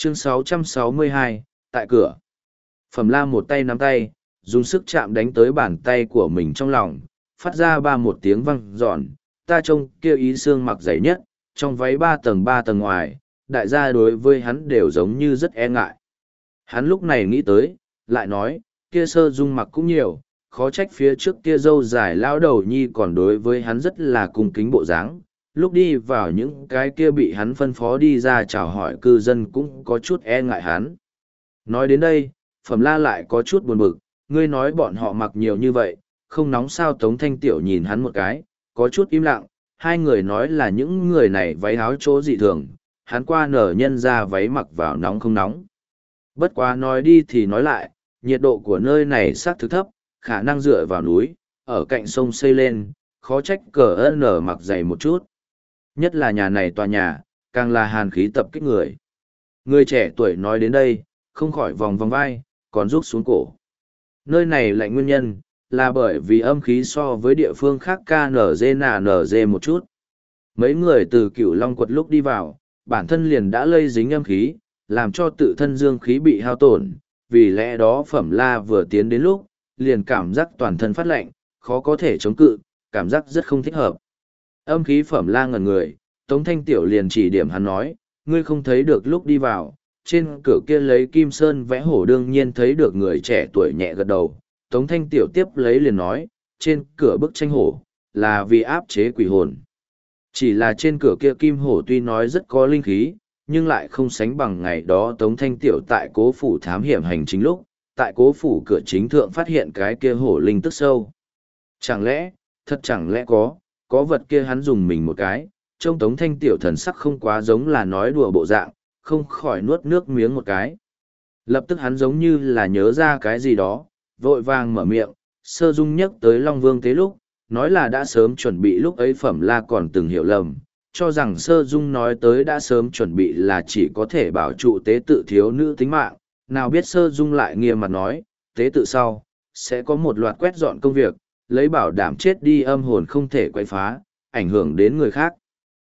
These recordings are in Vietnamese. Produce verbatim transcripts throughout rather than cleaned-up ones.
Chương sáu trăm sáu mươi hai, tại cửa. Phẩm La một tay nắm tay, dùng sức chạm đánh tới bàn tay của mình trong lòng, phát ra ba một tiếng vang giòn. Ta trông kia ý xương mặc dày nhất, trong váy ba tầng ba tầng ngoài, đại gia đối với hắn đều giống như rất e ngại. Hắn lúc này nghĩ tới, lại nói, kia Sơ Dung mặc cũng nhiều, khó trách phía trước kia dâu dài lao đầu nhi còn đối với hắn rất là cung kính bộ dáng. Lúc đi vào những cái kia bị hắn phân phó đi ra chào hỏi cư dân cũng có chút e ngại hắn. Nói đến đây, Phẩm La lại có chút buồn bực, ngươi nói bọn họ mặc nhiều như vậy, không nóng sao? Tống Thanh Tiểu nhìn hắn một cái, có chút im lặng, hai người nói là những người này váy áo chỗ dị thường, hắn qua nở nhân ra váy mặc vào nóng không nóng. Bất quá nói đi thì nói lại, nhiệt độ của nơi này xác thực thấp, khả năng dựa vào núi, ở cạnh sông xây lên, khó trách cờ ơn nở mặc dày một chút. Nhất là nhà này tòa nhà, càng là hàn khí tập kích người. Người trẻ tuổi nói đến đây, không khỏi vòng vòng vai, còn rút xuống cổ. Nơi này lạnh nguyên nhân, là bởi vì âm khí so với địa phương khác ca nở dê nà nở dê một chút. Mấy người từ Cửu Long quật lúc đi vào, bản thân liền đã lây dính âm khí, làm cho tự thân dương khí bị hao tổn, vì lẽ đó Phẩm La vừa tiến đến lúc, liền cảm giác toàn thân phát lạnh, khó có thể chống cự, cảm giác rất không thích hợp. Âm khí Phẩm La ngẩn người, Tống Thanh Tiểu liền chỉ điểm hắn nói, ngươi không thấy được lúc đi vào, trên cửa kia lấy kim sơn vẽ hổ. Đương nhiên thấy được, người trẻ tuổi nhẹ gật đầu. Tống Thanh Tiểu tiếp lấy liền nói, trên cửa bức tranh hổ, là vì áp chế quỷ hồn. Chỉ là trên cửa kia kim hổ tuy nói rất có linh khí, nhưng lại không sánh bằng ngày đó Tống Thanh Tiểu tại cố phủ thám hiểm hành chính lúc, tại cố phủ cửa chính thượng phát hiện cái kia hổ linh tức sâu. Chẳng lẽ, thật chẳng lẽ có, có vật kia hắn dùng mình một cái, trông Tống Thanh Tiểu thần sắc không quá giống là nói đùa bộ dạng, không khỏi nuốt nước miếng một cái. Lập tức hắn giống như là nhớ ra cái gì đó, vội vàng mở miệng, Sơ Dung nhắc tới Long Vương tế lúc, nói là đã sớm chuẩn bị. Lúc ấy Phẩm La còn từng hiểu lầm, cho rằng Sơ Dung nói tới đã sớm chuẩn bị là chỉ có thể bảo trụ tế tự thiếu nữ tính mạng, nào biết Sơ Dung lại nghiêm mặt nói, tế tự sau, sẽ có một loạt quét dọn công việc, lấy bảo đảm chết đi âm hồn không thể quay phá, ảnh hưởng đến người khác.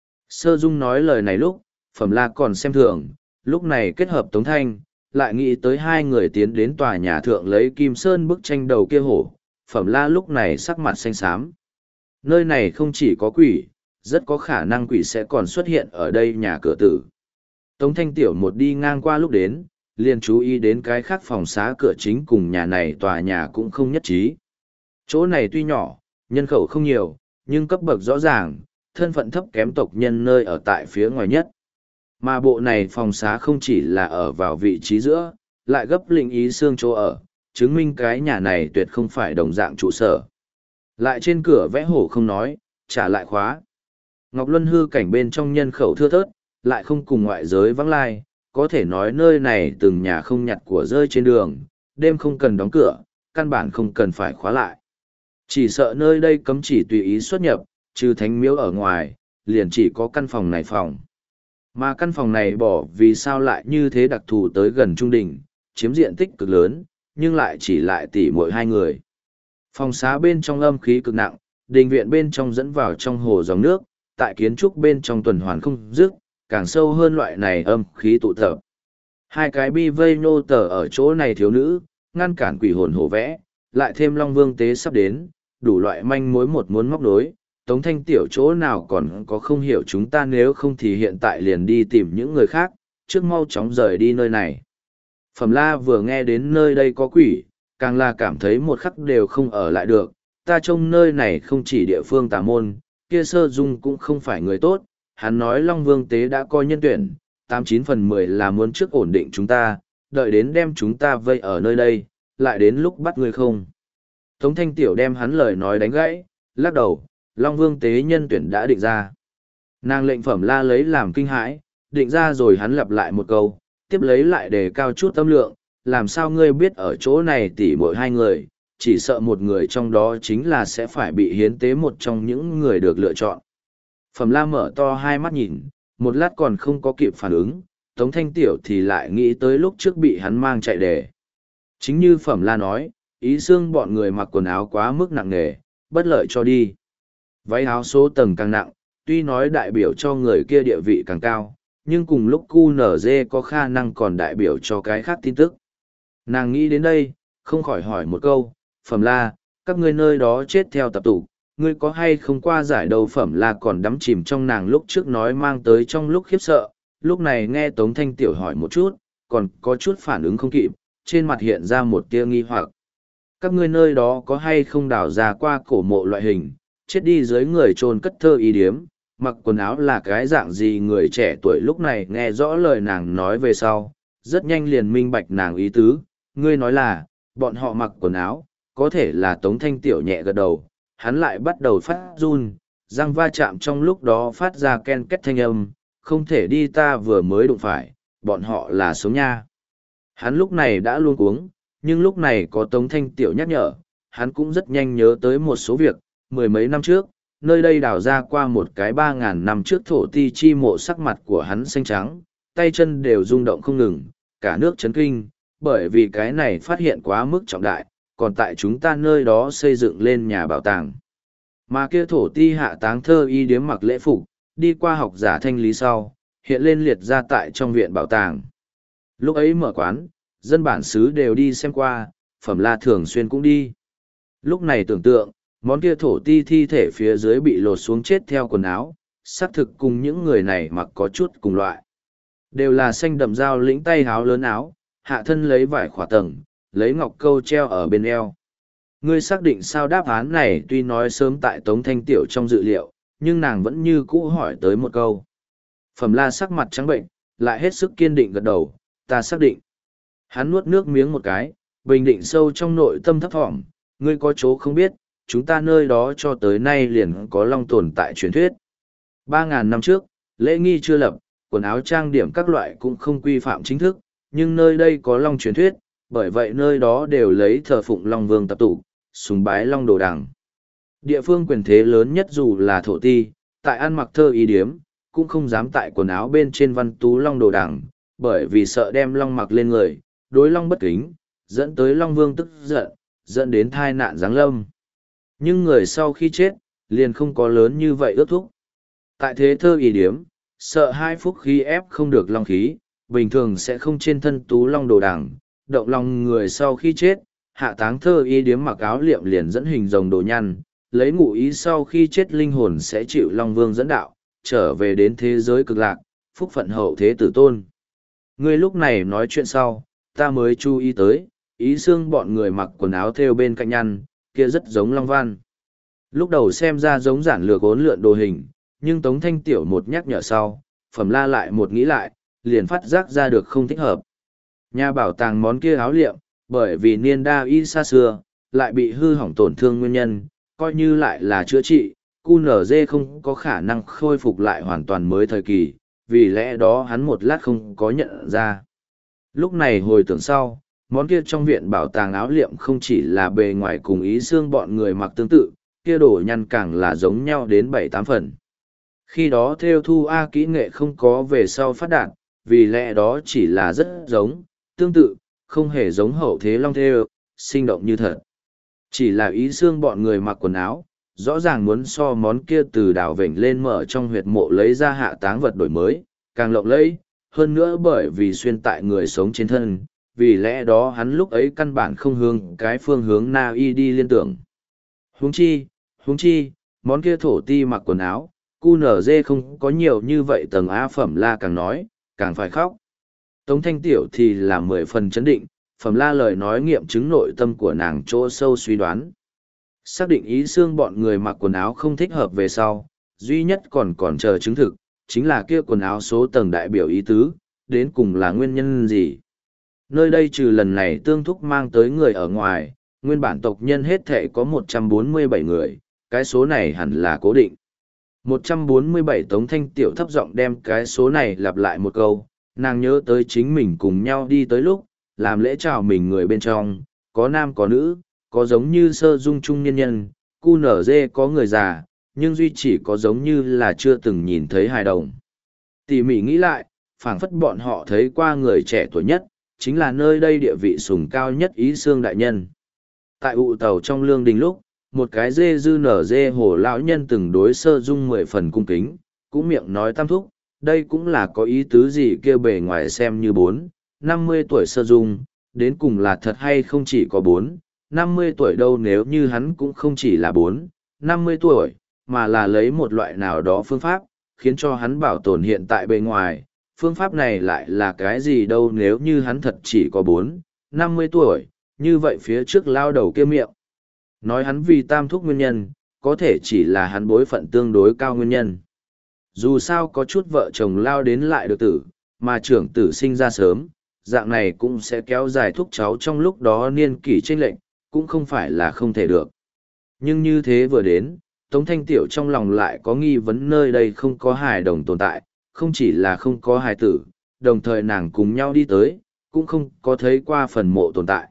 Sơ Dung nói lời này lúc, Phẩm La còn xem thường, lúc này kết hợp Tống Thanh, lại nghĩ tới hai người tiến đến tòa nhà thượng lấy kim sơn bức tranh đầu kia hổ, Phẩm La lúc này sắc mặt xanh xám. Nơi này không chỉ có quỷ, rất có khả năng quỷ sẽ còn xuất hiện ở đây nhà cửa tử. Tống Thanh Tiểu một đi ngang qua lúc đến, liền chú ý đến cái khác phòng xá cửa chính cùng nhà này tòa nhà cũng không nhất trí. Chỗ này tuy nhỏ, nhân khẩu không nhiều, nhưng cấp bậc rõ ràng, thân phận thấp kém tộc nhân nơi ở tại phía ngoài nhất. Mà bộ này phòng xá không chỉ là ở vào vị trí giữa, lại gấp lĩnh ý xương chỗ ở, chứng minh cái nhà này tuyệt không phải đồng dạng trụ sở. Lại trên cửa vẽ hổ không nói, trả lại khóa. Ngọc Luân hư cảnh bên trong nhân khẩu thưa thớt, lại không cùng ngoại giới vắng lai, có thể nói nơi này từng nhà không nhặt của rơi trên đường, đêm không cần đóng cửa, căn bản không cần phải khóa lại. Chỉ sợ nơi đây cấm chỉ tùy ý xuất nhập, trừ thánh miếu ở ngoài, liền chỉ có căn phòng này phòng. Mà căn phòng này bỏ vì sao lại như thế đặc thù tới gần trung đỉnh, chiếm diện tích cực lớn, nhưng lại chỉ lại tỉ mỗi hai người. Phòng xá bên trong âm khí cực nặng, đình viện bên trong dẫn vào trong hồ dòng nước, tại kiến trúc bên trong tuần hoàn không dứt, càng sâu hơn loại này âm khí tụ tập. Hai cái bi vây nô tờ ở chỗ này thiếu nữ, ngăn cản quỷ hồn hổ vẽ, lại thêm Long Vương tế sắp đến, đủ loại manh mối một muốn móc nối. Tống Thanh Tiểu chỗ nào còn có không hiểu chúng ta, nếu không thì hiện tại liền đi tìm những người khác, trước mau chóng rời đi nơi này. Phẩm La vừa nghe đến nơi đây có quỷ, càng là cảm thấy một khắc đều không ở lại được, ta trông nơi này không chỉ địa phương tà môn, kia Sơ Dung cũng không phải người tốt, hắn nói Long Vương tế đã coi nhân tuyển, tám chín phần mười là muốn trước ổn định chúng ta, đợi đến đem chúng ta vây ở nơi đây, lại đến lúc bắt người không. Tống Thanh Tiểu đem hắn lời nói đánh gãy, lắc đầu, Long Vương tế nhân tuyển đã định ra. Nàng lệnh Phẩm La lấy làm kinh hãi, định ra rồi hắn lặp lại một câu, tiếp lấy lại đề cao chút tâm lượng, làm sao ngươi biết ở chỗ này tỉ mỗi hai người, chỉ sợ một người trong đó chính là sẽ phải bị hiến tế một trong những người được lựa chọn. Phẩm La mở to hai mắt nhìn, một lát còn không có kịp phản ứng, Tống Thanh Tiểu thì lại nghĩ tới lúc trước bị hắn mang chạy đề. Chính như Phẩm La nói, ý xương bọn người mặc quần áo quá mức nặng nề, bất lợi cho đi. Váy áo số tầng càng nặng, tuy nói đại biểu cho người kia địa vị càng cao, nhưng cùng lúc cu nở dê có khả năng còn đại biểu cho cái khác tin tức. Nàng nghĩ đến đây, không khỏi hỏi một câu, Phẩm La, các ngươi nơi đó chết theo tập tục, ngươi có hay không qua giải đầu? Phẩm La còn đắm chìm trong nàng lúc trước nói mang tới trong lúc khiếp sợ, lúc này nghe Tống Thanh Tiểu hỏi một chút, còn có chút phản ứng không kịp, trên mặt hiện ra một tia nghi hoặc. Các ngươi nơi đó có hay không đào ra qua cổ mộ loại hình, chết đi dưới người chôn cất thơ y điếm, mặc quần áo là cái dạng gì? Người trẻ tuổi lúc này nghe rõ lời nàng nói về sau, rất nhanh liền minh bạch nàng ý tứ, ngươi nói là, bọn họ mặc quần áo, có thể là Tống Thanh Tiểu nhẹ gật đầu, hắn lại bắt đầu phát run, răng va chạm trong lúc đó phát ra ken két thanh âm, không thể đi, ta vừa mới đụng phải, bọn họ là sống nha. Hắn lúc này đã luôn cuống, nhưng lúc này có Tống Thanh Tiểu nhắc nhở, hắn cũng rất nhanh nhớ tới một số việc, mười mấy năm trước, nơi đây đào ra qua một cái ba ngàn năm trước thổ ti chi mộ, sắc mặt của hắn xanh trắng, tay chân đều rung động không ngừng, cả nước chấn kinh, bởi vì cái này phát hiện quá mức trọng đại, còn tại chúng ta nơi đó xây dựng lên nhà bảo tàng. Mà kia thổ ti hạ táng thơ y điếm mặc lễ phục, đi qua học giả thanh lý sau, hiện lên liệt ra tại trong viện bảo tàng. Lúc ấy mở quán, dân bản xứ đều đi xem qua, Phẩm La thường xuyên cũng đi. Lúc này tưởng tượng, món kia thổ ti thi thể phía dưới bị lột xuống chết theo quần áo, xác thực cùng những người này mặc có chút cùng loại. Đều là xanh đậm dao lĩnh tay háo lớn áo, hạ thân lấy vải khỏa tầng, lấy ngọc câu treo ở bên eo. Ngươi xác định sao? Đáp án này tuy nói sớm tại Tống Thanh Tiểu trong dự liệu, nhưng nàng vẫn như cũ hỏi tới một câu. Phẩm La sắc mặt trắng bệnh, lại hết sức kiên định gật đầu, ta xác định. Hắn nuốt nước miếng một cái, bình định sâu trong nội tâm thấp thỏm, ngươi có chỗ không biết, chúng ta nơi đó cho tới nay liền có long tồn tại truyền thuyết. Ba ngàn năm trước, lễ nghi chưa lập, quần áo trang điểm các loại cũng không quy phạm chính thức, nhưng nơi đây có long truyền thuyết, bởi vậy nơi đó đều lấy thờ phụng long vương tập tụ, sùng bái long đồ đằng. Địa phương quyền thế lớn nhất dù là thổ ti, tại ăn mặc thơ y điếm, cũng không dám tại quần áo bên trên văn tú long đồ đằng, bởi vì sợ đem long mặc lên người, đối long bất kính, dẫn tới long vương tức giận, dẫn đến thai nạn giáng lâm. Nhưng người sau khi chết, liền không có lớn như vậy ước thúc. Tại thế thơ y điếm, sợ hai phúc khí ép không được long khí, bình thường sẽ không trên thân tú long đồ đằng, động lòng người sau khi chết, hạ táng thơ y điếm mặc áo liệm liền dẫn hình rồng đồ nhăn, lấy ngụ ý sau khi chết linh hồn sẽ chịu long vương dẫn đạo, trở về đến thế giới cực lạc, phúc phận hậu thế tử tôn. Ngươi lúc này nói chuyện sau, ta mới chú ý tới, ý xương bọn người mặc quần áo thêu bên cạnh nhăn, kia rất giống long văn. Lúc đầu xem ra giống giản lược ốn lượn đồ hình, nhưng Tống Thanh Tiểu một nhắc nhở sau, Phẩm La lại một nghĩ lại, liền phát giác ra được không thích hợp. Nhà bảo tàng món kia áo liệm, bởi vì niên đa y xa xưa, lại bị hư hỏng tổn thương nguyên nhân, coi như lại là chữa trị, cu nở dê không có khả năng khôi phục lại hoàn toàn mới thời kỳ, vì lẽ đó hắn một lát không có nhận ra. Lúc này hồi tưởng sau, món kia trong viện bảo tàng áo liệm không chỉ là bề ngoài cùng ý xương bọn người mặc tương tự, kia đổ nhăn càng là giống nhau đến bảy tám phần. Khi đó theo thu A kỹ nghệ không có về sau phát đạt, vì lẽ đó chỉ là rất giống, tương tự, không hề giống hậu thế long theo, sinh động như thật. Chỉ là ý xương bọn người mặc quần áo, rõ ràng muốn so món kia từ đảo vểnh lên mở trong huyệt mộ lấy ra hạ táng vật đổi mới, càng lộng lẫy, hơn nữa bởi vì xuyên tại người sống trên thân, vì lẽ đó hắn lúc ấy căn bản không hướng cái phương hướng Na Y đi liên tưởng. Huống chi, huống chi, món kia thổ ti mặc quần áo, cu nở dê không có nhiều như vậy tầng á. Phẩm La càng nói, càng phải khóc. Tống Thanh Tiểu thì là mười phần chấn định, Phẩm La lời nói nghiệm chứng nội tâm của nàng chỗ sâu suy đoán. Xác định ý xương bọn người mặc quần áo không thích hợp về sau, duy nhất còn còn chờ chứng thực, chính là kia quần áo số tầng đại biểu ý tứ, đến cùng là nguyên nhân gì. Nơi đây trừ lần này tương thúc mang tới người ở ngoài, nguyên bản tộc nhân hết thể có một trăm bốn mươi bảy người, cái số này hẳn là cố định. một trăm bốn mươi bảy Tống Thanh Tiểu thấp giọng đem cái số này lặp lại một câu, nàng nhớ tới chính mình cùng nhau đi tới lúc, làm lễ chào mình người bên trong, có nam có nữ, có giống như sơ dung trung niên nhân, cu nở dê có người già, nhưng duy chỉ có giống như là chưa từng nhìn thấy hài đồng. Tỉ mỉ nghĩ lại, phảng phất bọn họ thấy qua người trẻ tuổi nhất, chính là nơi đây địa vị sùng cao nhất ý xương đại nhân. Tại ụ tàu trong lương đình lúc, một cái dê dư nở dê hồ lão nhân từng đối sơ dung mười phần cung kính, cũng miệng nói tam thúc, Đây cũng là có ý tứ gì kia bề ngoài xem như bốn, năm mươi tuổi Sơ Dung, đến cùng là thật hay không chỉ có bốn, năm mươi tuổi đâu nếu như hắn cũng không chỉ là bốn, năm mươi tuổi, mà là lấy một loại nào đó phương pháp, khiến cho hắn bảo tồn hiện tại bề ngoài. Phương pháp này lại là cái gì đâu nếu như hắn thật chỉ có bốn, năm mươi tuổi, như vậy phía trước lao đầu kia miệng. Nói hắn vì tam thúc nguyên nhân, có thể chỉ là hắn bối phận tương đối cao nguyên nhân. Dù sao có chút vợ chồng lao đến lại được tử, mà trưởng tử sinh ra sớm, dạng này cũng sẽ kéo dài thúc cháu trong lúc đó niên kỷ chênh lệnh, cũng không phải là không thể được. Nhưng như thế vừa đến, Tống Thanh Tiểu trong lòng lại có nghi vấn nơi đây không có hài đồng tồn tại, không chỉ là không có hài tử, đồng thời nàng cùng nhau đi tới, cũng không có thấy qua phần mộ tồn tại.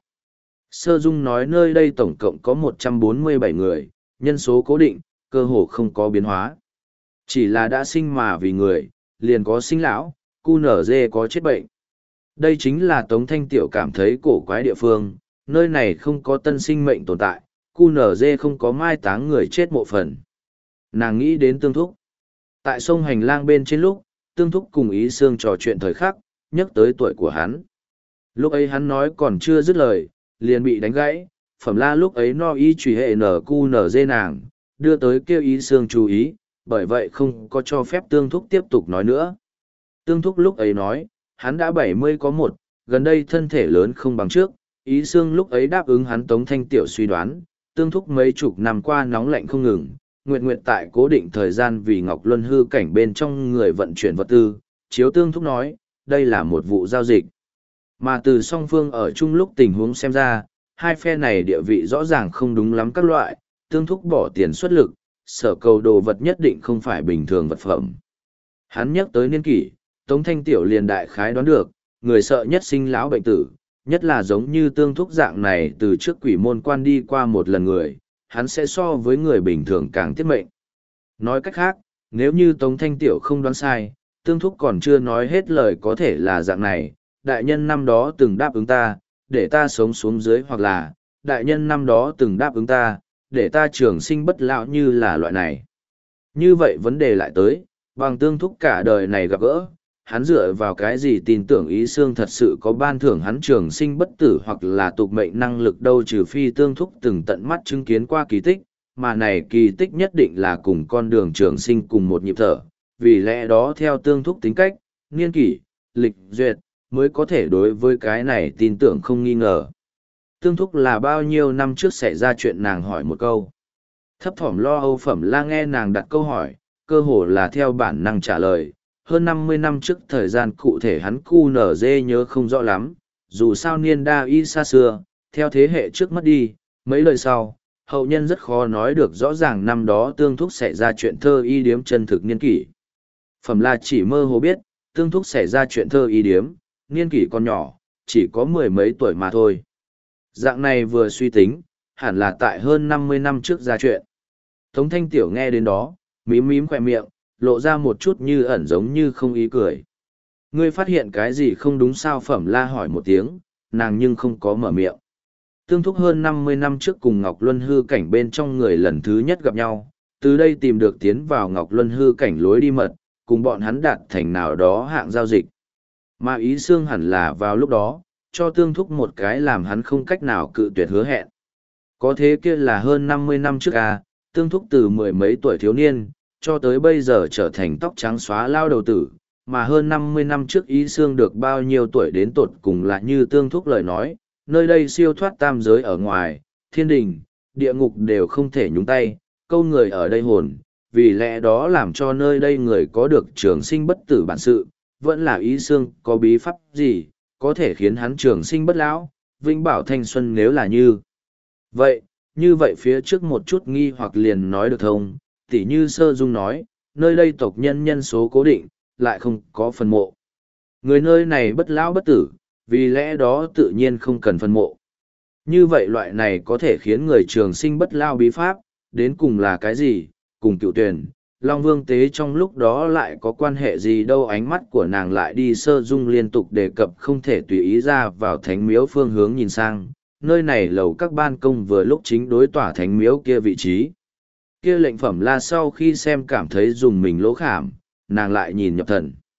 Sơ Dung nói nơi đây tổng cộng có một trăm bốn mươi bảy người, nhân số cố định, cơ hồ không có biến hóa. Chỉ là đã sinh mà vì người, liền có sinh lão, cu nở dê có chết bệnh. Đây chính là Tống Thanh Tiểu cảm thấy cổ quái địa phương, nơi này không có tân sinh mệnh tồn tại, cu nở dê không có mai táng người chết mộ phần. Nàng nghĩ đến Tương Thúc. Tại sông hành lang bên trên lúc, Tương Thúc cùng Ý Sương trò chuyện thời khắc, nhắc tới tuổi của hắn. Lúc ấy hắn nói còn chưa dứt lời, liền bị đánh gãy, Phẩm La lúc ấy no y trùy hệ nở cu nở dê nàng, đưa tới kêu Ý Sương chú ý, bởi vậy không có cho phép Tương Thúc tiếp tục nói nữa. Tương Thúc lúc ấy nói, hắn đã bảy mươi có một, gần đây thân thể lớn không bằng trước, Ý Sương lúc ấy đáp ứng hắn Tống Thanh Tiểu suy đoán, Tương Thúc mấy chục năm qua nóng lạnh không ngừng, nguyện nguyện tại cố định thời gian vì Ngọc Luân hư cảnh bên trong người vận chuyển vật tư, chiếu Tương Thúc nói, đây là một vụ giao dịch. Mà từ song phương ở chung lúc tình huống xem ra, hai phe này địa vị rõ ràng không đúng lắm các loại, Tương Thúc bỏ tiền xuất lực, sở cầu đồ vật nhất định không phải bình thường vật phẩm. Hắn nhắc tới niên kỷ, Tống Thanh Tiểu liền đại khái đoán được, người sợ nhất sinh lão bệnh tử, nhất là giống như Tương Thúc dạng này từ trước quỷ môn quan đi qua một lần người, hắn sẽ so với người bình thường càng tiết mệnh. Nói cách khác, nếu như Tống Thanh Tiểu không đoán sai, Tương Thúc còn chưa nói hết lời có thể là dạng này, đại nhân năm đó từng đáp ứng ta, để ta sống xuống dưới hoặc là, đại nhân năm đó từng đáp ứng ta, để ta trường sinh bất lão như là loại này. Như vậy vấn đề lại tới, bằng Tương Thúc cả đời này gặp gỡ, hắn dựa vào cái gì tin tưởng Ý Sương thật sự có ban thưởng hắn trường sinh bất tử hoặc là tục mệnh năng lực đâu trừ phi Tương Thúc từng tận mắt chứng kiến qua kỳ tích, mà này kỳ tích nhất định là cùng con đường trường sinh cùng một nhịp thở, vì lẽ đó theo Tương Thúc tính cách, niên kỷ, lịch duyệt, mới có thể đối với cái này tin tưởng không nghi ngờ. Tương Thúc là bao nhiêu năm trước xảy ra chuyện nàng hỏi một câu. Thấp thỏm lo âu Phẩm La nghe nàng đặt câu hỏi, cơ hồ là theo bản năng trả lời. Hơn năm mươi năm trước thời gian cụ thể hắn cu nở dê nhớ không rõ lắm, dù sao niên đa y xa xưa, theo thế hệ trước mất đi, mấy lời sau, hậu nhân rất khó nói được rõ ràng năm đó Tương Thúc xảy ra chuyện thơ y điếm chân thực niên kỷ. Phẩm La chỉ mơ hồ biết, Tương Thúc xảy ra chuyện thơ y điếm, niên kỷ còn nhỏ, chỉ có mười mấy tuổi mà thôi. Dạng này vừa suy tính, hẳn là tại hơn năm mươi năm trước ra chuyện. Tống Thanh Tiểu nghe đến đó, mím mím khỏe miệng, lộ ra một chút như ẩn giống như không ý cười. Ngươi phát hiện cái gì không đúng sao? Phẩm La hỏi một tiếng, nàng nhưng không có mở miệng. Tương Thúc hơn năm mươi năm trước cùng Ngọc Luân hư cảnh bên trong người lần thứ nhất gặp nhau, từ đây tìm được tiến vào Ngọc Luân hư cảnh lối đi mật, cùng bọn hắn đạt thành nào đó hạng giao dịch. Mà Ý Sương hẳn là vào lúc đó, cho Tương Thúc một cái làm hắn không cách nào cự tuyệt hứa hẹn. Có thế kia là hơn năm mươi năm trước à, Tương Thúc từ mười mấy tuổi thiếu niên, cho tới bây giờ trở thành tóc trắng xóa lao đầu tử, mà hơn năm mươi năm trước Ý Sương được bao nhiêu tuổi đến tột cùng là như Tương Thúc lời nói, nơi đây siêu thoát tam giới ở ngoài, thiên đình, địa ngục đều không thể nhúng tay, câu người ở đây hồn, vì lẽ đó làm cho nơi đây người có được trường sinh bất tử bản sự, vẫn là Ý Sương có bí pháp gì, có thể khiến hắn trường sinh bất lão, vĩnh bảo thanh xuân nếu là như. Vậy, như vậy phía trước một chút nghi hoặc liền nói được thông, tỉ như Sơ Dung nói, nơi đây tộc nhân nhân số cố định, lại không có phần mộ. Người nơi này bất lão bất tử, vì lẽ đó tự nhiên không cần phần mộ. Như vậy loại này có thể khiến người trường sinh bất lao bí pháp, đến cùng là cái gì, cùng cựu tuyển, Long Vương Tế trong lúc đó lại có quan hệ gì đâu. Ánh mắt của nàng lại đi Sơ Dung liên tục đề cập không thể tùy ý ra vào thánh miếu phương hướng nhìn sang, nơi này lầu các ban công vừa lúc chính đối tỏa thánh miếu kia vị trí. Kia lệnh Phẩm La sau khi xem cảm thấy dùng mình lỗ khảm, nàng lại nhìn nhập thần.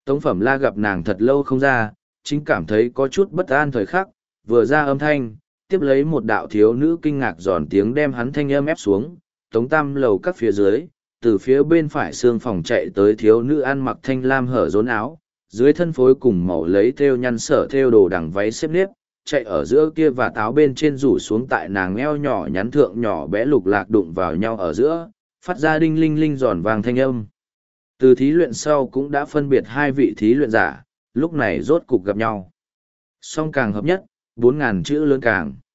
Tống Phẩm La gặp nàng thật lâu không ra, chính cảm thấy có chút bất an thời khắc, vừa ra âm thanh, tiếp lấy một đạo thiếu nữ kinh ngạc giòn tiếng đem hắn thanh âm ép xuống, Tống Tam lầu các phía dưới, từ phía bên phải xương phòng chạy tới thiếu nữ ăn mặc thanh lam hở rốn áo, dưới thân phối cùng màu lấy thêu nhăn sở thêu đồ đằng váy xếp nếp, chạy ở giữa kia và táo bên trên rủ xuống tại nàng eo nhỏ nhắn thượng nhỏ bé lục lạc đụng vào nhau ở giữa, phát ra đinh linh linh giòn vàng thanh âm. Từ thí luyện sau cũng đã phân biệt hai vị thí luyện giả, lúc này rốt cục gặp nhau. Song càng hợp nhất, bốn ngàn chữ lớn càng.